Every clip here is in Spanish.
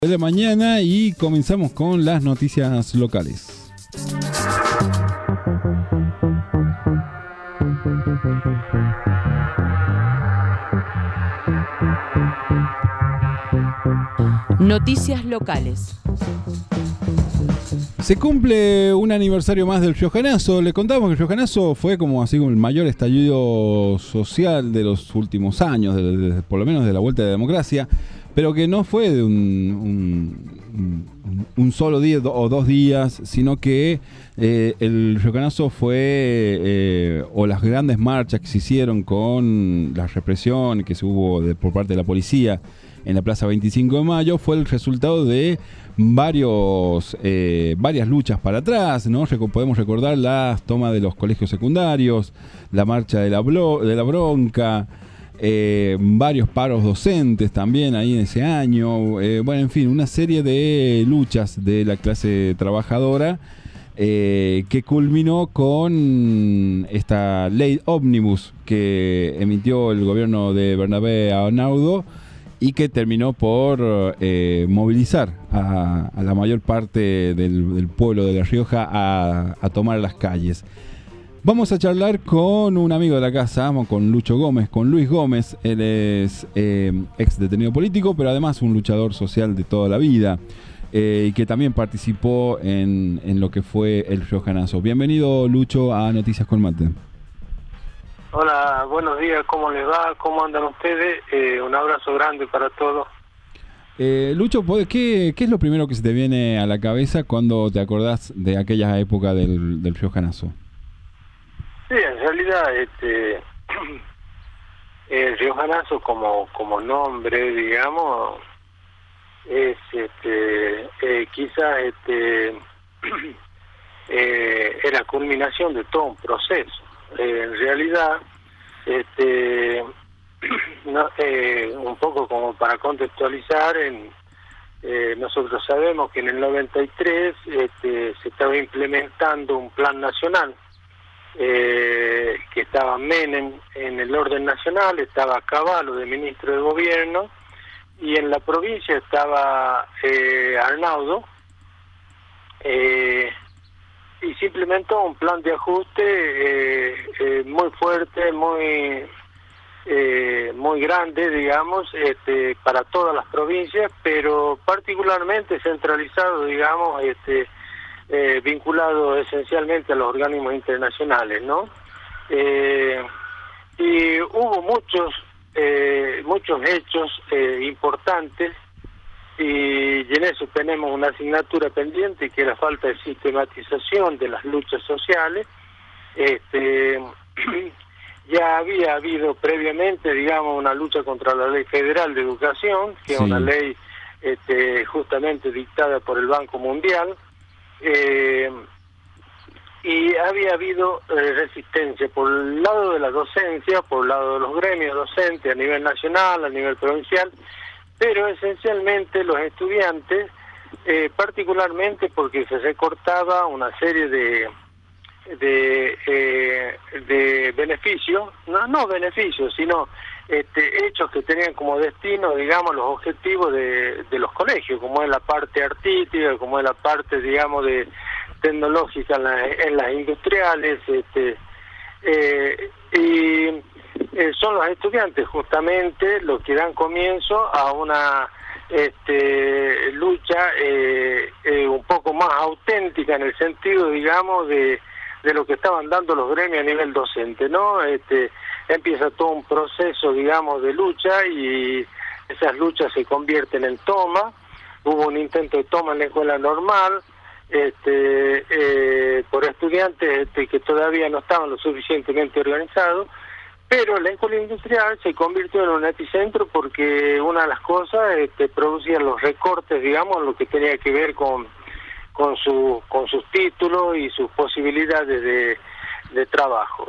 De la mañana y comenzamos con las noticias locales. Noticias locales. Se cumple un aniversario más del Riojanazo. Le contamos que el Riojanazo fue como así el mayor estallido social de los últimos años, por lo menos de la vuelta de la democracia, pero que no fue de un solo día o 2 días, sino que el Riojanazo fue, o las grandes marchas que se hicieron con la represión que se hubo por parte de la policía en la Plaza 25 de Mayo, fue el resultado de varias luchas para atrás, ¿no? Podemos recordar las tomas de los colegios secundarios, la marcha de la bronca, varios paros docentes también ahí en ese año, bueno, en fin, una serie de luchas de la clase trabajadora que culminó con esta ley ómnibus que emitió el gobierno de Bernabé Arnaudo y que terminó por movilizar a la mayor parte del pueblo de La Rioja a tomar las calles. Vamos a charlar con un amigo de la casa, con Lucho Gómez, con Luis Gómez. Él es ex detenido político, pero además un luchador social de toda la vida y que también participó en lo que fue el Riojanazo. Bienvenido, Lucho, a Noticias con Mate. Hola, buenos días, ¿cómo les va? ¿Cómo andan ustedes? Un abrazo grande para todos. Lucho, ¿qué es lo primero que se te viene a la cabeza cuando te acordás de aquella época del Riojanazo? Sí, en realidad, el Riojanazo como nombre, digamos, es quizás es la culminación de todo un proceso. En realidad, un poco como para contextualizar, nosotros sabemos que en el 93 se estaba implementando un plan nacional, que estaba Menem en el orden nacional, estaba Cavallo de ministro de gobierno, y en la provincia estaba Arnaudo, y se implementó un plan de ajuste muy fuerte, muy grande, digamos, para todas las provincias, pero particularmente centralizado, digamos, vinculado esencialmente a los organismos internacionales, ¿no? Y hubo muchos hechos importantes, y en eso tenemos una asignatura pendiente, que es la falta de sistematización de las luchas sociales. Ya había habido previamente, digamos, una lucha contra la Ley Federal de Educación, que es una ley justamente dictada por el Banco Mundial, y había habido resistencia por el lado de la docencia, por el lado de los gremios docentes a nivel nacional, a nivel provincial, pero esencialmente los estudiantes, particularmente porque se recortaba una serie de beneficios, no beneficios, sino hechos que tenían como destino, digamos, los objetivos de los colegios, como es la parte artística, como es la parte, digamos, de tecnológica en las industriales, y son los estudiantes justamente los que dan comienzo a una lucha un poco más auténtica, en el sentido, digamos, de lo que estaban dando los gremios a nivel docente, ¿no? Empieza todo un proceso, digamos, de lucha, y esas luchas se convierten en toma. Hubo un intento de toma en la escuela normal, por estudiantes que todavía no estaban lo suficientemente organizados, pero la escuela industrial se convirtió en un epicentro porque una de las cosas producían los recortes, digamos, lo que tenía que ver con sus títulos y sus posibilidades de trabajo.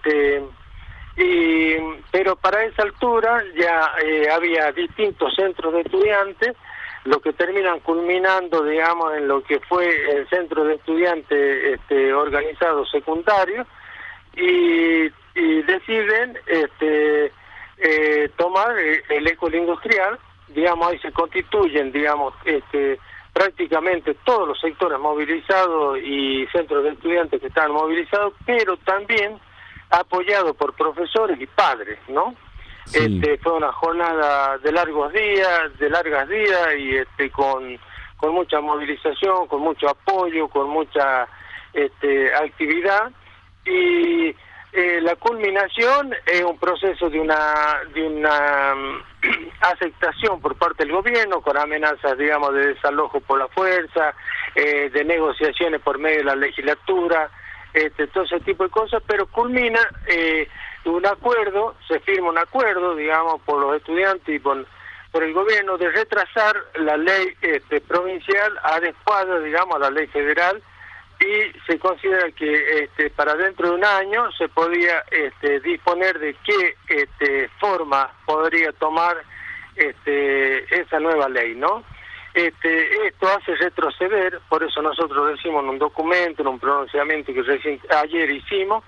Pero para esa altura ya había distintos centros de estudiantes, lo que terminan culminando, digamos, en lo que fue el centro de estudiantes organizado secundario, y deciden tomar el école industrial, digamos, ahí se constituyen, digamos, prácticamente todos los sectores movilizados y centros de estudiantes que están movilizados, pero también apoyado por profesores y padres, ¿no? Sí. Fue una jornada de largas días y con mucha movilización, con mucho apoyo, con mucha actividad, y la culminación es un proceso de una aceptación por parte del gobierno, con amenazas, digamos, de desalojo por la fuerza, de negociaciones por medio de la legislatura, todo ese tipo de cosas, pero culmina un acuerdo, se firma un acuerdo, digamos, por los estudiantes y por el gobierno, de retrasar la ley provincial adecuada, digamos, a la ley federal, y se considera que para dentro de un año se podía disponer de qué forma podría tomar esa nueva ley, ¿no? Esto hace retroceder, por eso nosotros decimos en un documento, en un pronunciamiento que ayer hicimos,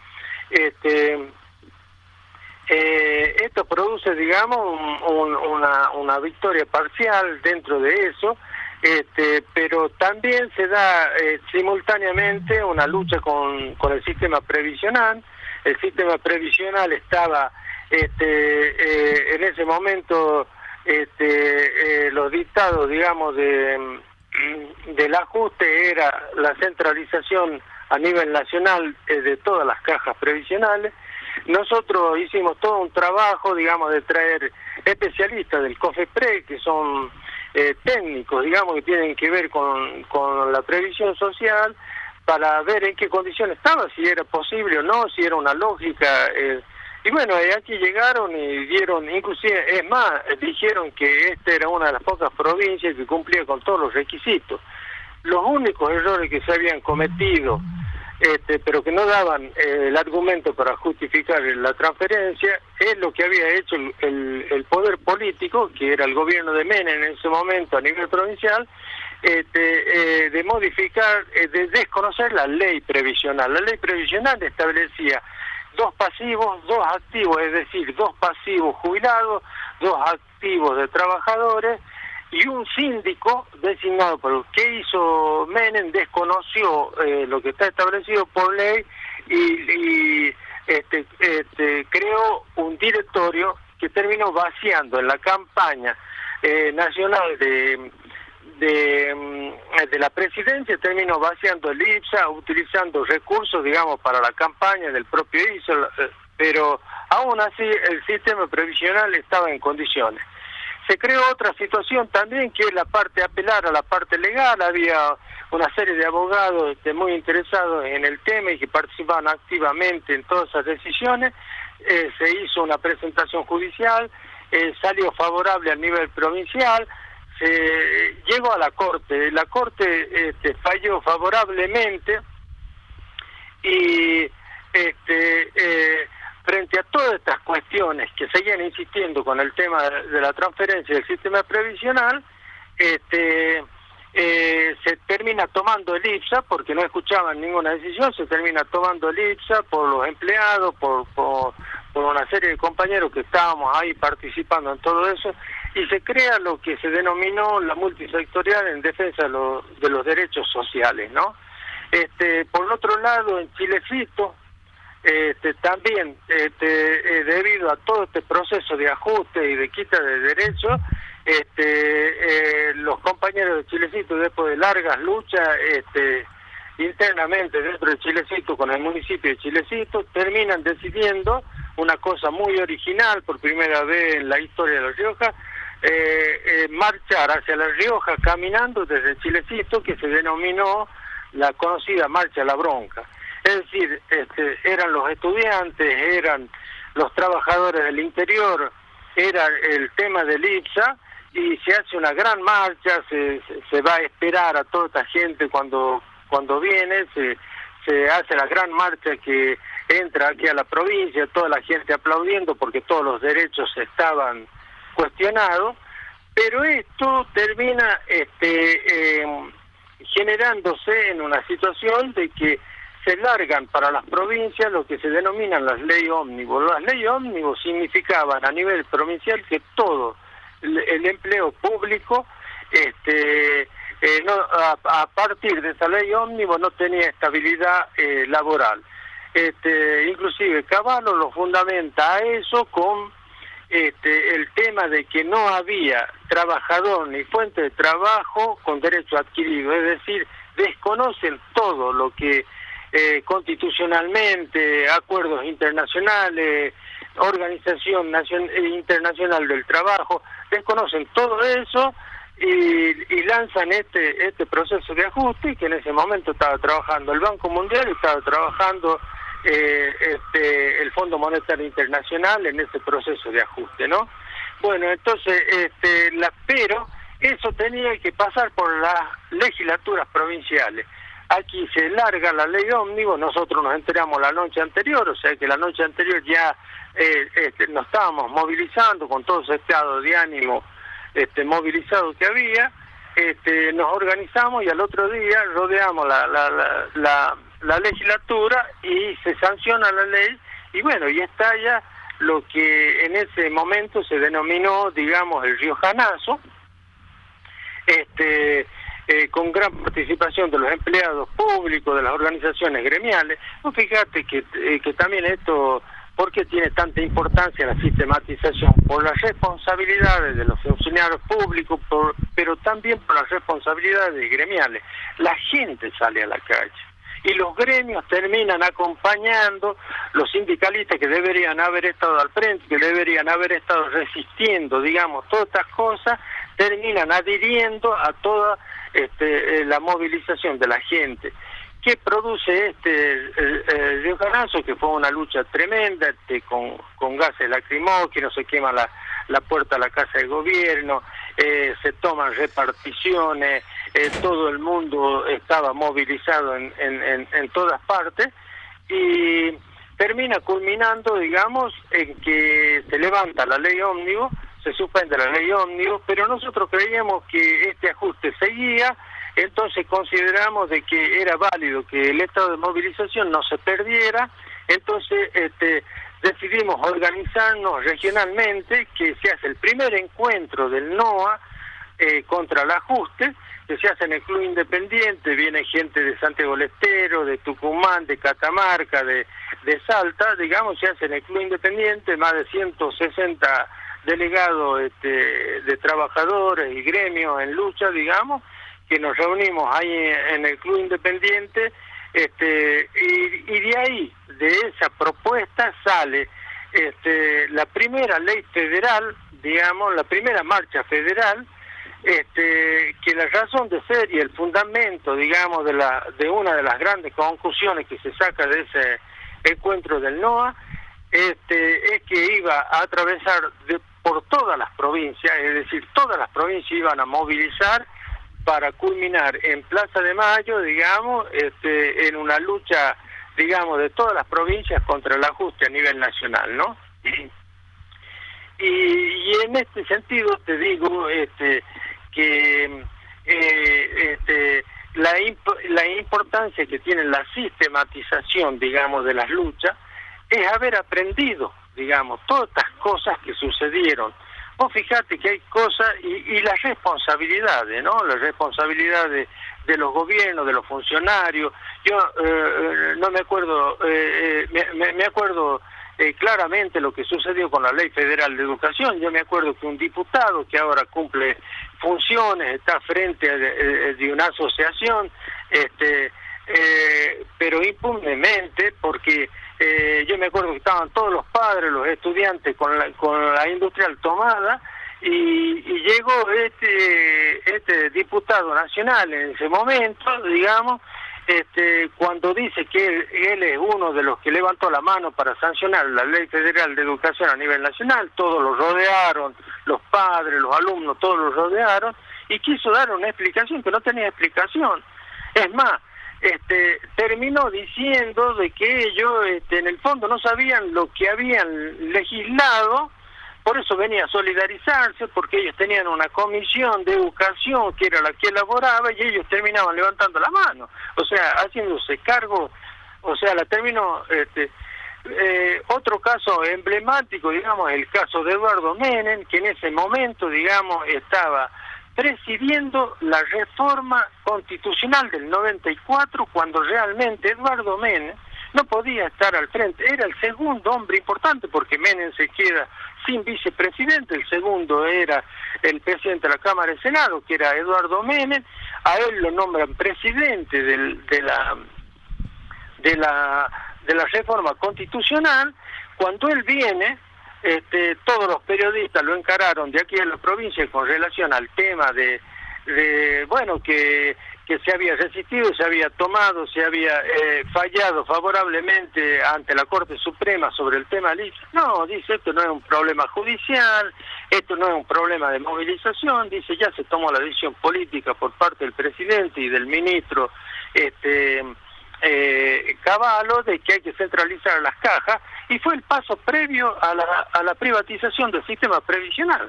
esto produce, digamos, una victoria parcial dentro de eso, pero también se da simultáneamente una lucha con el sistema previsional. El sistema previsional estaba en ese momento los dictados, digamos, del ajuste era la centralización a nivel nacional de todas las cajas previsionales. Nosotros hicimos todo un trabajo, digamos, de traer especialistas del COFEPRED, que son técnicos, digamos, que tienen que ver con la previsión social, para ver en qué condiciones estaba, si era posible o no, si era una lógica. Y bueno, aquí llegaron y dieron, inclusive, es más, dijeron que esta era una de las pocas provincias que cumplía con todos los requisitos. Los únicos errores que se habían cometido, pero que no daban el argumento para justificar la transferencia, es lo que había hecho el poder político, que era el gobierno de Menem en ese momento a nivel provincial, de modificar, de desconocer la ley previsional. La ley previsional establecía 2 pasivos, 2 activos, es decir, 2 pasivos jubilados, 2 activos de trabajadores, y un síndico designado por el que hizo Menem, desconoció lo que está establecido por ley y creó un directorio que terminó vaciando en la campaña nacional de la presidencia, terminó vaciando el IPSA, utilizando recursos, digamos, para la campaña del propio IPSA, pero aún así el sistema previsional estaba en condiciones. Se creó otra situación también, que es la parte apelar a la parte legal. Había una serie de abogados muy interesados en el tema y que participaban activamente en todas esas decisiones. Se hizo una presentación judicial, salió favorable a nivel provincial, se llegó a la Corte. La Corte falló favorablemente y frente a todas estas cuestiones que seguían insistiendo con el tema de la transferencia del sistema previsional, se termina tomando el IPSA, porque no escuchaban ninguna decisión, se termina tomando el IPSA por los empleados, por una serie de compañeros que estábamos ahí participando en todo eso, y se crea lo que se denominó la multisectorial en defensa de los derechos sociales, ¿no? Por el otro lado, en Chilecito, también debido a todo este proceso de ajuste y de quita de derechos, los compañeros de Chilecito, después de largas luchas internamente dentro de Chilecito con el municipio de Chilecito, terminan decidiendo una cosa muy original por primera vez en la historia de La Rioja, marchar hacia La Rioja caminando desde Chilecito, que se denominó la conocida Marcha a la Bronca. Es decir, eran los estudiantes, eran los trabajadores del interior, era el tema del IPSA, y se hace una gran marcha, se va a esperar a toda esta gente cuando viene, se hace la gran marcha que entra aquí a la provincia, toda la gente aplaudiendo porque todos los derechos estaban cuestionados, pero esto termina generándose en una situación de que se largan para las provincias lo que se denominan las leyes ómnibus. Las leyes ómnibus significaban a nivel provincial que todo el empleo público, a partir de esa ley ómnibus no tenía estabilidad laboral. Inclusive Cavallo lo fundamenta a eso con el tema de que no había trabajador ni fuente de trabajo con derecho adquirido, es decir, desconocen todo lo que constitucionalmente, acuerdos internacionales, Organización Internacional del Trabajo, desconocen todo eso y lanzan este proceso de ajuste, que en ese momento estaba trabajando el Banco Mundial y estaba trabajando el Fondo Monetario Internacional en ese proceso de ajuste, ¿no? Bueno, entonces, pero eso tenía que pasar por las legislaturas provinciales. Aquí se larga la ley ómnibus, nosotros nos enteramos la noche anterior, o sea que la noche anterior ya nos estábamos movilizando con todo ese estado de ánimo movilizado que había, nos organizamos y al otro día rodeamos la legislatura y se sanciona la ley y bueno, y estalla lo que en ese momento se denominó, digamos, el riojanazo, con gran participación de los empleados públicos, de las organizaciones gremiales. Pues fíjate que también esto, ¿por qué tiene tanta importancia la sistematización? Por las responsabilidades de los funcionarios públicos, pero también por las responsabilidades gremiales. La gente sale a la calle y los gremios terminan acompañando los sindicalistas que deberían haber estado al frente, que deberían haber estado resistiendo, digamos, todas estas cosas, terminan adhiriendo a toda la movilización de la gente. ¿Qué produce el riojanazo? Que fue una lucha tremenda, con gases lacrimógenos, se quema la puerta a la casa de gobierno, se toman reparticiones, todo el mundo estaba movilizado en todas partes y termina culminando, digamos, en que se levanta la ley ómnibus, se suspende la ley ómnibus, pero nosotros creíamos que este ajuste seguía, entonces consideramos de que era válido que el estado de movilización no se perdiera, entonces decidimos organizarnos regionalmente, que se hace el primer encuentro del NOA contra el ajuste, que se hace en el Club Independiente, viene gente de Santiago del Estero, de Tucumán, de Catamarca, de Salta, digamos, se hace en el Club Independiente, más de 160 delegados de trabajadores y gremios en lucha, digamos, que nos reunimos ahí en el Club Independiente, y de ahí, de esa propuesta sale la primera ley federal, digamos, la primera marcha federal, que la razón de ser y el fundamento, digamos, de una de las grandes conclusiones que se saca de ese encuentro del NOA, es que iba a atravesar por todas las provincias, es decir, todas las provincias iban a movilizar para culminar en Plaza de Mayo, digamos, en una lucha, digamos, de todas las provincias contra el ajuste a nivel nacional, ¿no? Y en este sentido te digo que la importancia que tiene la sistematización, digamos, de las luchas es haber aprendido, digamos, todas estas cosas que sucedieron. Vos fijate que hay cosas y las responsabilidades, ¿no? Las responsabilidades de los gobiernos, de los funcionarios. Yo no me acuerdo, me acuerdo claramente lo que sucedió con la Ley Federal de Educación. Yo me acuerdo que un diputado que ahora cumple funciones, está frente de una asociación, pero impunemente, porque yo me acuerdo que estaban todos los padres, los estudiantes con la industrial tomada, y llegó este diputado nacional en ese momento, digamos, cuando dice que él es uno de los que levantó la mano para sancionar la Ley Federal de Educación a nivel nacional. Todos lo rodearon, los padres, los alumnos, todos lo rodearon, y quiso dar una explicación que no tenía explicación. Es más, terminó diciendo de que ellos en el fondo no sabían lo que habían legislado, por eso venía a solidarizarse, porque ellos tenían una comisión de educación que era la que elaboraba y ellos terminaban levantando la mano, o sea, haciéndose cargo, o sea, la terminó Otro caso emblemático, digamos, el caso de Eduardo Menem, que en ese momento, digamos, estaba presidiendo la reforma constitucional del 94, cuando realmente Eduardo Menem no podía estar al frente. Era el segundo hombre importante, porque Menem se queda sin vicepresidente. El segundo era el presidente de la Cámara y Senado, que era Eduardo Menem. A él lo nombran presidente de la reforma constitucional. Cuando él viene, todos los periodistas lo encararon de aquí en la provincia con relación al tema de bueno, que se había resistido, se había tomado, se había fallado favorablemente ante la Corte Suprema sobre el tema LIS. No, dice, esto no es un problema judicial, esto no es un problema de movilización, dice, ya se tomó la decisión política por parte del presidente y del ministro Cavallo de que hay que centralizar las cajas, y fue el paso previo a la privatización del sistema previsional.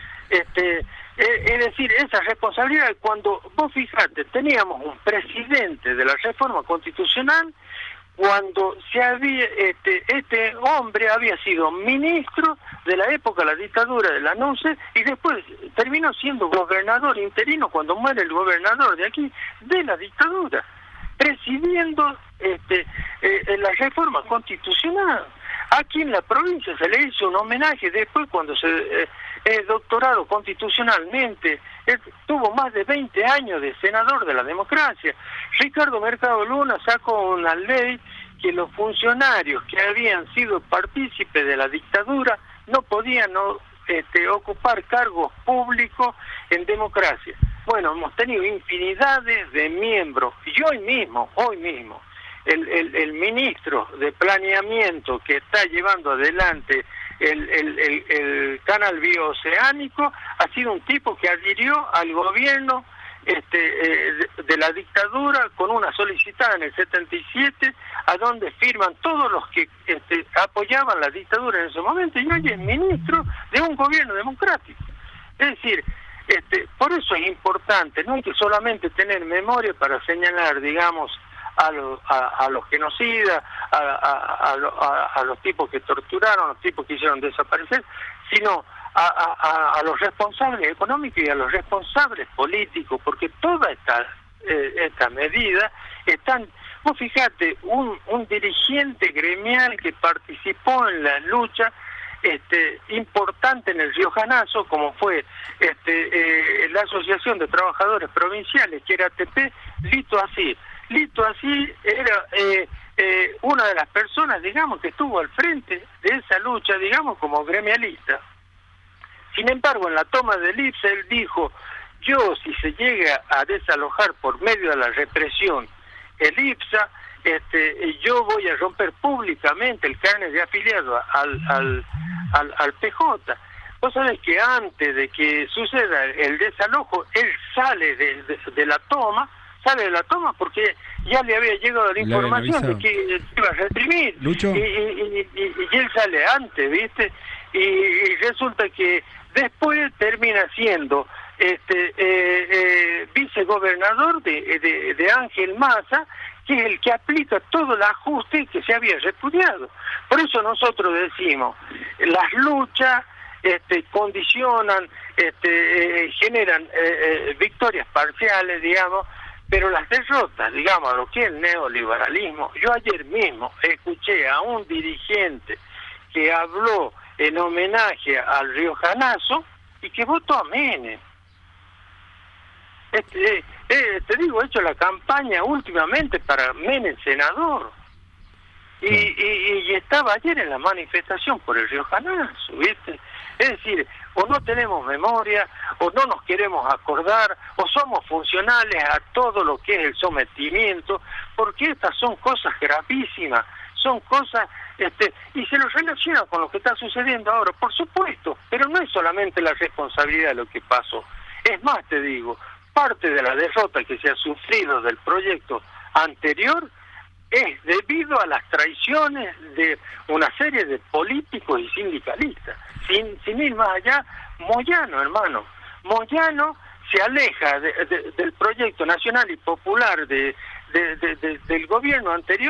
Es decir, esa responsabilidad, cuando vos fijate, teníamos un presidente de la reforma constitucional, cuando se había este hombre había sido ministro de la época de la dictadura de la NUCE, y después terminó siendo gobernador interino cuando muere el gobernador de aquí, de la dictadura, presidiendo la reforma constitucional. Aquí en la provincia se le hizo un homenaje después cuando se doctorado constitucionalmente. Tuvo más de 20 años de senador de la democracia. Ricardo Mercado Luna sacó una ley que los funcionarios que habían sido partícipes de la dictadura no podían ocupar cargos públicos en democracia. Bueno, hemos tenido infinidades de miembros, y hoy mismo, el ministro de Planeamiento que está llevando adelante el canal bioceánico ha sido un tipo que adhirió al gobierno de la dictadura con una solicitada en el 77, a donde firman todos los que apoyaban la dictadura en ese momento, y hoy es ministro de un gobierno democrático. Es decir, por eso es importante, no hay que solamente tener memoria para señalar, digamos, a los genocidas, a los tipos que torturaron, a los tipos que hicieron desaparecer, sino a los responsables económicos y a los responsables políticos, porque todas estas medidas están... Vos fijate, un dirigente gremial que participó en la lucha importante en el Riojanazo, como fue la Asociación de Trabajadores Provinciales, que era ATP, Lito Así era una de las personas, digamos, que estuvo al frente de esa lucha, digamos, como gremialista. Sin embargo, en la toma del IPSA, él dijo, yo, si se llega a desalojar por medio de la represión el IPSA, yo voy a romper públicamente el carnet de afiliado al PJ. Vos sabés que antes de que suceda el desalojo, él sale de la toma, porque ya le había llegado la información de que iba a reprimir. Y él sale antes, ¿viste? Y resulta que después termina siendo vicegobernador de Ángel Massa, que es el que aplica todo el ajuste que se había repudiado. Por eso nosotros decimos, las luchas condicionan, generan victorias parciales, digamos, pero las derrotas, digamos, a lo que es el neoliberalismo. Yo ayer mismo escuché a un dirigente que habló en homenaje al Riojanazo y que votó a Menem. Te digo, he hecho la campaña últimamente para Menem senador. Y estaba ayer en la manifestación por el Riojanazo, ¿viste? Es decir, o no tenemos memoria, o no nos queremos acordar, o somos funcionales a todo lo que es el sometimiento, porque estas son cosas gravísimas, son cosas, y se lo relaciona con lo que está sucediendo ahora, por supuesto, pero no es solamente la responsabilidad de lo que pasó. Es más, te digo, parte de la derrota que se ha sufrido del proyecto anterior es debido a las traiciones de una serie de políticos y sindicalistas. Sin ir más allá, Moyano, hermano. Moyano se aleja del proyecto nacional y popular del gobierno anterior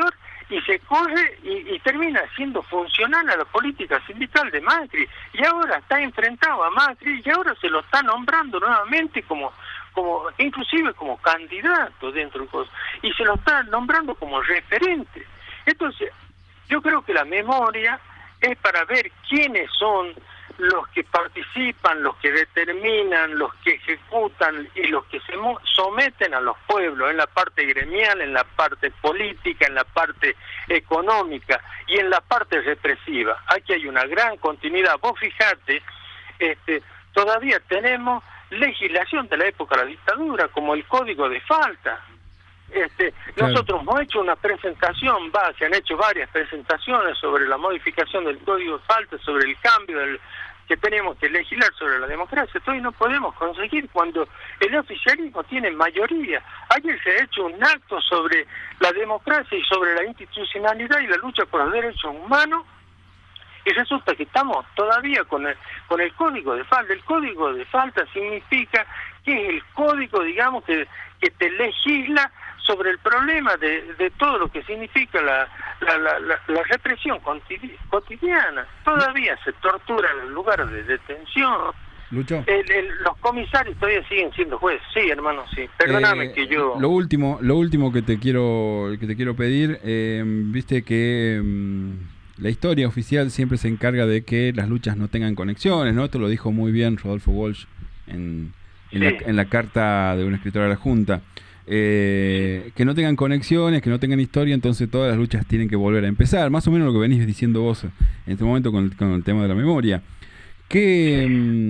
y se corre y termina siendo funcional a la política sindical de Macri, y ahora está enfrentado a Macri y ahora se lo está nombrando nuevamente como inclusive como candidato dentro de cosas, y se lo está nombrando como referente. Entonces, yo creo que la memoria es para ver quiénes son los que participan, los que determinan, los que ejecutan y los que se someten a los pueblos en la parte gremial, en la parte política, en la parte económica y en la parte represiva. Aquí hay una gran continuidad. Vos fijate, todavía tenemos legislación de la época de la dictadura, como el Código de Falta. Claro. Nosotros hemos hecho una presentación, se han hecho varias presentaciones sobre la modificación del Código de Falta, sobre el cambio que tenemos que legislar sobre la democracia. Todavía no podemos conseguir cuando el oficialismo tiene mayoría. Ayer se ha hecho un acto sobre la democracia y sobre la institucionalidad y la lucha por los derechos humanos, y resulta que estamos todavía con el Código de Falta. El Código de Falta significa que es el código, digamos, que te legisla sobre el problema de todo lo que significa la represión cotidiana. Todavía se tortura en los lugares de detención. Lucho. Los comisarios todavía siguen siendo jueces. Sí, hermano, sí. Perdóname que yo... Lo último que te quiero pedir, viste que la historia oficial siempre se encarga de que las luchas no tengan conexiones, ¿no? Esto lo dijo muy bien Rodolfo Walsh en la carta de un escritor a la Junta. Que no tengan conexiones, que no tengan historia, entonces todas las luchas tienen que volver a empezar. Más o menos lo que venís diciendo vos en este momento con el tema de la memoria. ¿Qué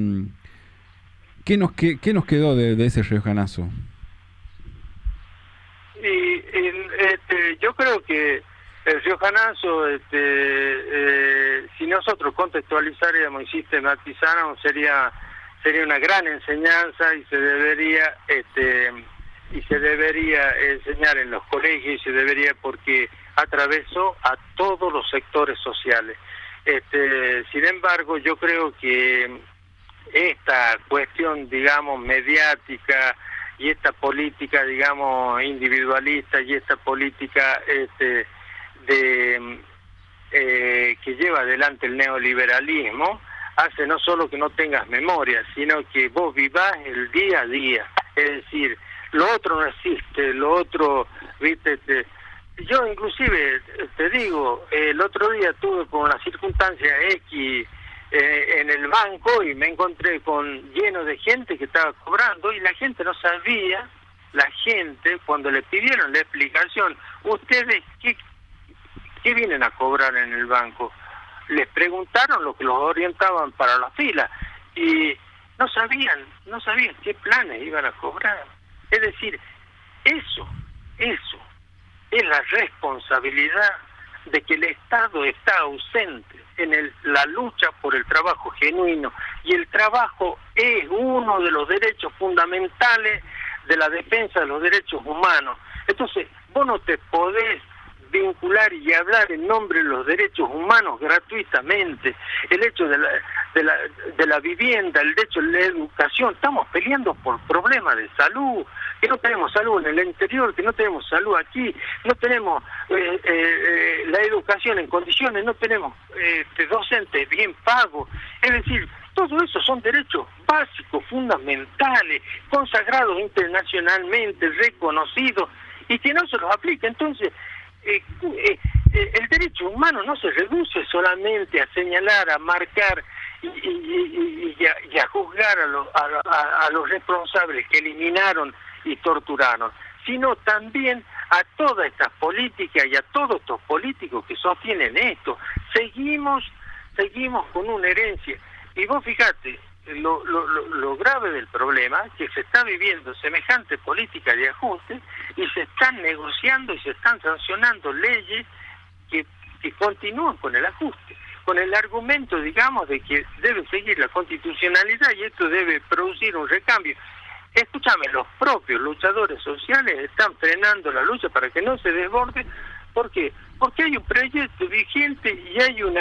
nos quedó de ese riojanazo? Yo creo que el riojanazo, si nosotros contextualizáramos y sistematizáramos, sería una gran enseñanza, y se debería enseñar en los colegios, y se debería, porque atravesó a todos los sectores sociales. Sin embargo, yo creo que esta cuestión, digamos, mediática, y esta política, digamos, individualista, y esta política que lleva adelante el neoliberalismo, hace no solo que no tengas memoria, sino que vos vivás el día a día. Es decir, lo otro no existe, lo otro, viste, yo inclusive te digo, el otro día tuve con una circunstancia X en el banco, y me encontré lleno de gente que estaba cobrando, y la gente no sabía, cuando le pidieron la explicación, ustedes ¿qué vienen a cobrar en el banco? Les preguntaron lo que los orientaban para la fila, y no sabían qué planes iban a cobrar. Es decir, eso es la responsabilidad de que el Estado está ausente en la lucha por el trabajo genuino, y el trabajo es uno de los derechos fundamentales de la defensa de los derechos humanos. Entonces, vos no te podés vincular y hablar en nombre de los derechos humanos gratuitamente. El hecho de la vivienda, el hecho de la educación. Estamos peleando por problemas de salud, que no tenemos salud en el interior, que no tenemos salud aquí, no tenemos la educación en condiciones, no tenemos docentes bien pagos. Es decir, todo eso son derechos básicos, fundamentales, consagrados internacionalmente, reconocidos, y que no se los aplica. Entonces, el derecho humano no se reduce solamente a señalar, a marcar y a juzgar a los responsables que eliminaron y torturaron, sino también a todas estas políticas y a todos estos políticos que sostienen esto. Seguimos con una herencia, y vos fíjate lo grave del problema, que se está viviendo semejante política de ajuste, y se están negociando y se están sancionando leyes que continúan con el ajuste, con el argumento, digamos, de que debe seguir la constitucionalidad y esto debe producir un recambio. Escúchame, los propios luchadores sociales están frenando la lucha para que no se desborde. ¿Por qué? Porque hay un proyecto vigente y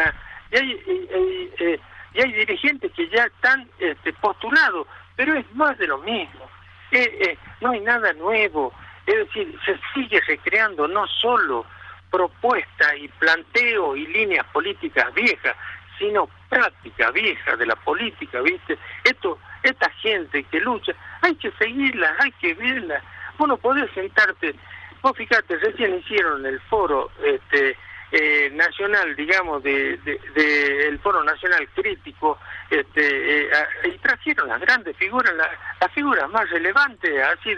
hay dirigentes que ya están postulados, pero es más de lo mismo. No hay nada nuevo. Es decir, se sigue recreando no solo propuestas y planteos y líneas políticas viejas, sino práctica vieja de la política, ¿viste? Esta gente que lucha, hay que seguirla, hay que verla. Vos no podés sentarte, vos fíjate, recién hicieron el foro nacional, digamos, el foro nacional crítico, y trajeron las grandes figuras, las figuras más relevantes, así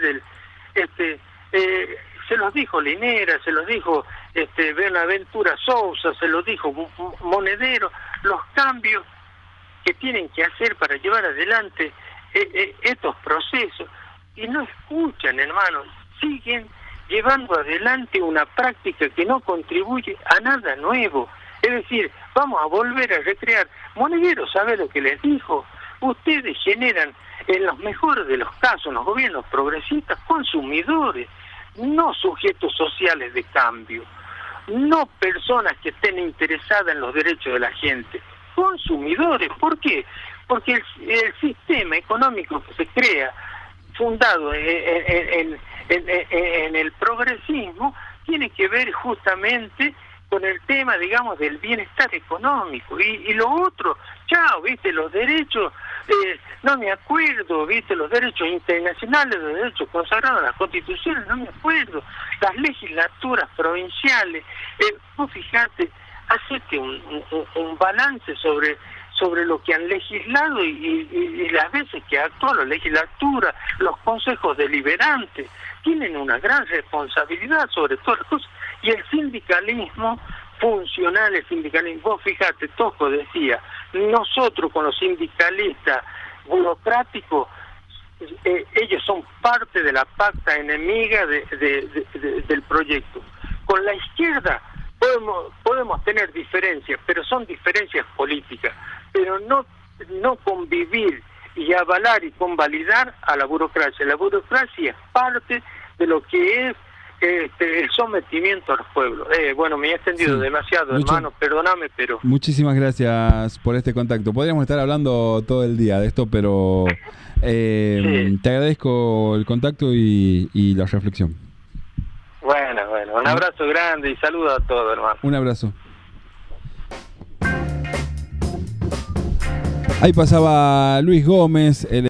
se los dijo Linera, se los dijo Buenaventura Sousa, se los dijo Monedero, los cambios que tienen que hacer para llevar adelante estos procesos, y no escuchan, hermanos, siguen llevando adelante una práctica que no contribuye a nada nuevo. Es decir, vamos a volver a recrear. Monedero sabe lo que les dijo. Ustedes generan, en los mejores de los casos, los gobiernos progresistas, consumidores, no sujetos sociales de cambio, no personas que estén interesadas en los derechos de la gente, consumidores. ¿Por qué? Porque el sistema económico que se crea, fundado en el progresismo, tiene que ver justamente con el tema, digamos, del bienestar económico, y lo otro, chao, viste, los derechos, no me acuerdo, viste, los derechos internacionales, los derechos consagrados en las constituciones, no me acuerdo, las legislaturas provinciales, vos fijate, hacete un balance sobre lo que han legislado y las veces que actuó la legislatura, los consejos deliberantes, tienen una gran responsabilidad sobre todas las cosas. Y el sindicalismo funcional, el sindicalismo, vos fíjate, Tosco decía, nosotros con los sindicalistas burocráticos, ellos son parte de la pacta enemiga del proyecto. Con la izquierda podemos tener diferencias, pero son diferencias políticas, pero no convivir y avalar y convalidar a la burocracia. La burocracia es parte de lo que es el sometimiento a los pueblos. Bueno, me he extendido demasiado, hermano, perdóname, pero... Muchísimas gracias por este contacto. Podríamos estar hablando todo el día de esto, pero te agradezco el contacto y la reflexión. Bueno, un abrazo grande y saludo a todos, hermano. Un abrazo. Ahí pasaba Luis Gómez,